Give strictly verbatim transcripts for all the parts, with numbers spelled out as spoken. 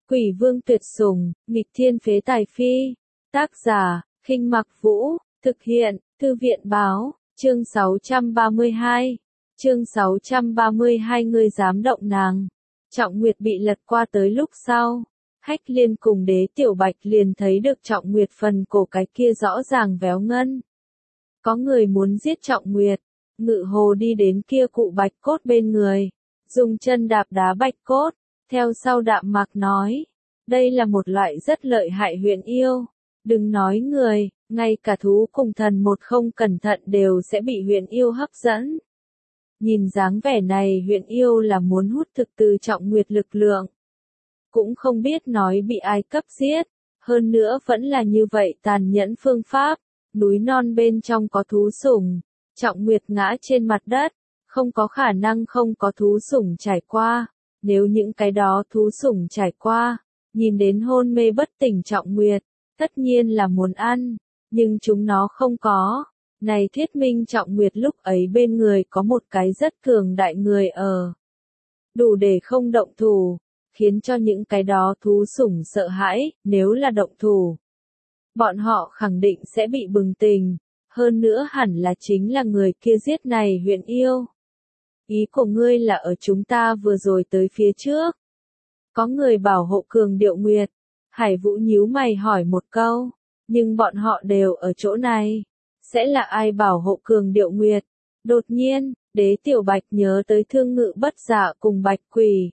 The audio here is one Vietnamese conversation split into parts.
Quỷ vương tuyệt sủng, nghịch thiên phế tài phi. Tác giả, Khinh Mặc Vũ, thực hiện, Thư viện báo, chương sáu trăm ba mươi hai. Chương sáu trăm ba mươi hai ngươi dám động nàng. Trọng Nguyệt bị lật qua tới lúc sau. Hách Liên cùng Đế Tiểu Bạch liền thấy được Trọng Nguyệt phần cổ cái kia rõ ràng véo ngân. Có người muốn giết Trọng Nguyệt. Ngự hồ đi đến kia cụ bạch cốt bên người. Dùng chân đạp đá bạch cốt. Theo sau Đạm Mạc nói. Đây là một loại rất lợi hại huyền yêu. Đừng nói người, ngay cả thú cùng thần một không cẩn thận đều sẽ bị huyền yêu hấp dẫn. Nhìn dáng vẻ này huyền yêu là muốn hút thực từ Trọng Nguyệt lực lượng. Cũng không biết nói bị ai cấp giết. Hơn nữa vẫn là như vậy tàn nhẫn phương pháp. Núi non bên trong có thú sủng. Trọng Nguyệt ngã trên mặt đất. Không có khả năng không có thú sủng trải qua. Nếu những cái đó thú sủng trải qua. Nhìn đến hôn mê bất tỉnh Trọng Nguyệt. Tất nhiên là muốn ăn. Nhưng chúng nó không có. Này thuyết minh Trọng Nguyệt lúc ấy bên người có một cái rất cường đại người ở. Đủ để không động thủ. Khiến cho những cái đó thú sủng sợ hãi, nếu là động thủ. Bọn họ khẳng định sẽ bị bừng tỉnh. Hơn nữa hẳn là chính là người kia giết này huyền yêu. Ý của ngươi là ở chúng ta vừa rồi tới phía trước. Có người bảo hộ Cường Điệu Nguyệt. Hải Vũ nhíu mày hỏi một câu. Nhưng bọn họ đều ở chỗ này. Sẽ là ai bảo hộ Cường Điệu Nguyệt? Đột nhiên, Đế Tiểu Bạch nhớ tới Thương Ngự Bất Dạ cùng Bạch Quỷ.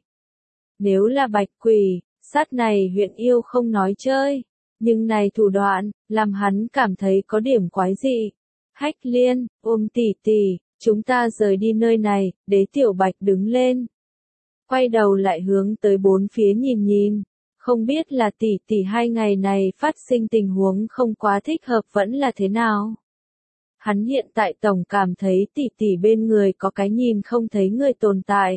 Nếu là Bạch Quỷ, sát này huyền yêu không nói chơi. Nhưng này thủ đoạn, làm hắn cảm thấy có điểm quái dị. Hách Liên, ôm tỷ tỷ, chúng ta rời đi nơi này. Đế Tiểu Bạch đứng lên. Quay đầu lại hướng tới bốn phía nhìn nhìn. Không biết là tỷ tỷ hai ngày này phát sinh tình huống không quá thích hợp vẫn là thế nào. Hắn hiện tại tổng cảm thấy tỷ tỷ bên người có cái nhìn không thấy người tồn tại.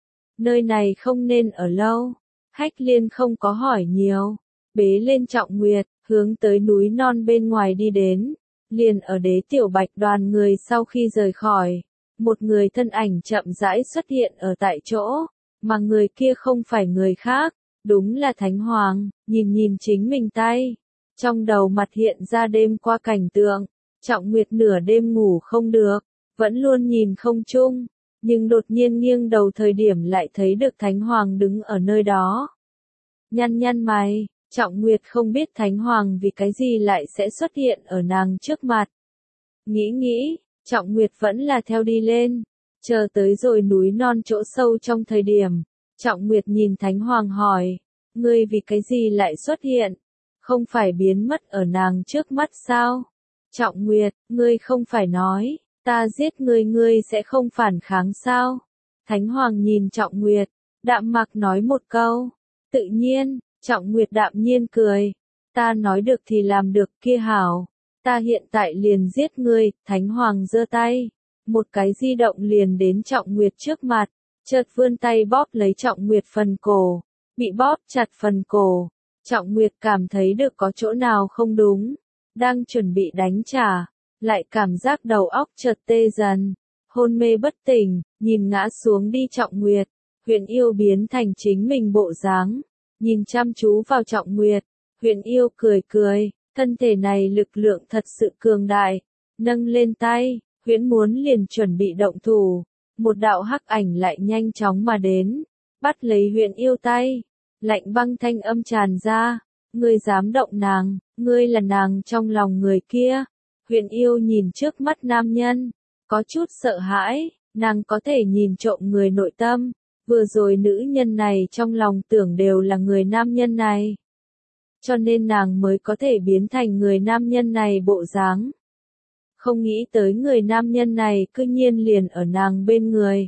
Nơi này không nên ở lâu. Hách Liên không có hỏi nhiều. Bế lên Trọng Nguyệt, hướng tới núi non bên ngoài đi đến. Liền ở Đế Tiểu Bạch đoàn người sau khi rời khỏi. Một người thân ảnh chậm rãi xuất hiện ở tại chỗ. Mà người kia không phải người khác. Đúng là Thánh Hoàng, nhìn nhìn chính mình tay. Trong đầu mặt hiện ra đêm qua cảnh tượng. Trọng Nguyệt nửa đêm ngủ không được. Vẫn luôn nhìn không chung. Nhưng đột nhiên nghiêng đầu thời điểm lại thấy được Thánh Hoàng đứng ở nơi đó. Nhăn nhăn mày, Trọng Nguyệt không biết Thánh Hoàng vì cái gì lại sẽ xuất hiện ở nàng trước mặt. Nghĩ nghĩ, Trọng Nguyệt vẫn là theo đi lên. Chờ tới rồi núi non chỗ sâu trong thời điểm. Trọng Nguyệt nhìn Thánh Hoàng hỏi. Ngươi vì cái gì lại xuất hiện? Không phải biến mất ở nàng trước mắt sao? Trọng Nguyệt, ngươi không phải nói. Ta giết ngươi ngươi sẽ không phản kháng sao? Thánh Hoàng nhìn Trọng Nguyệt. Đạm Mạc nói một câu. Tự nhiên, Trọng Nguyệt đạm nhiên cười. Ta nói được thì làm được kia hảo. Ta hiện tại liền giết ngươi. Thánh Hoàng giơ tay. Một cái di động liền đến Trọng Nguyệt trước mặt. Chợt vươn tay bóp lấy Trọng Nguyệt phần cổ. Bị bóp chặt phần cổ. Trọng Nguyệt cảm thấy được có chỗ nào không đúng. Đang chuẩn bị đánh trả. Lại cảm giác đầu óc chợt tê dần. Hôn mê bất tỉnh. Nhìn ngã xuống đi Trọng Nguyệt. Huyền yêu biến thành chính mình bộ dáng. Nhìn chăm chú vào Trọng Nguyệt. Huyền yêu cười cười. Thân thể này lực lượng thật sự cường đại. Nâng lên tay. Huyễn muốn liền chuẩn bị động thủ. Một đạo hắc ảnh lại nhanh chóng mà đến. Bắt lấy huyền yêu tay. Lạnh băng thanh âm tràn ra. Ngươi dám động nàng. Ngươi là nàng trong lòng người kia. Huyền yêu nhìn trước mắt nam nhân. Có chút sợ hãi. Nàng có thể nhìn trộm người nội tâm. Vừa rồi nữ nhân này trong lòng tưởng đều là người nam nhân này. Cho nên nàng mới có thể biến thành người nam nhân này bộ dáng. Không nghĩ tới người nam nhân này cư nhiên liền ở nàng bên người.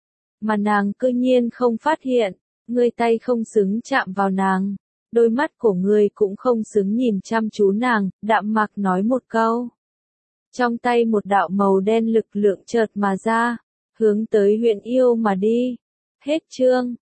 Mà nàng cư nhiên không phát hiện. Ngươi tay không xứng chạm vào nàng. Đôi mắt của ngươi cũng không xứng nhìn chăm chú nàng. Đạm Mạc nói một câu. Trong tay một đạo màu đen lực lượng chợt mà ra. Hướng tới huyền yêu mà đi. Hết chương.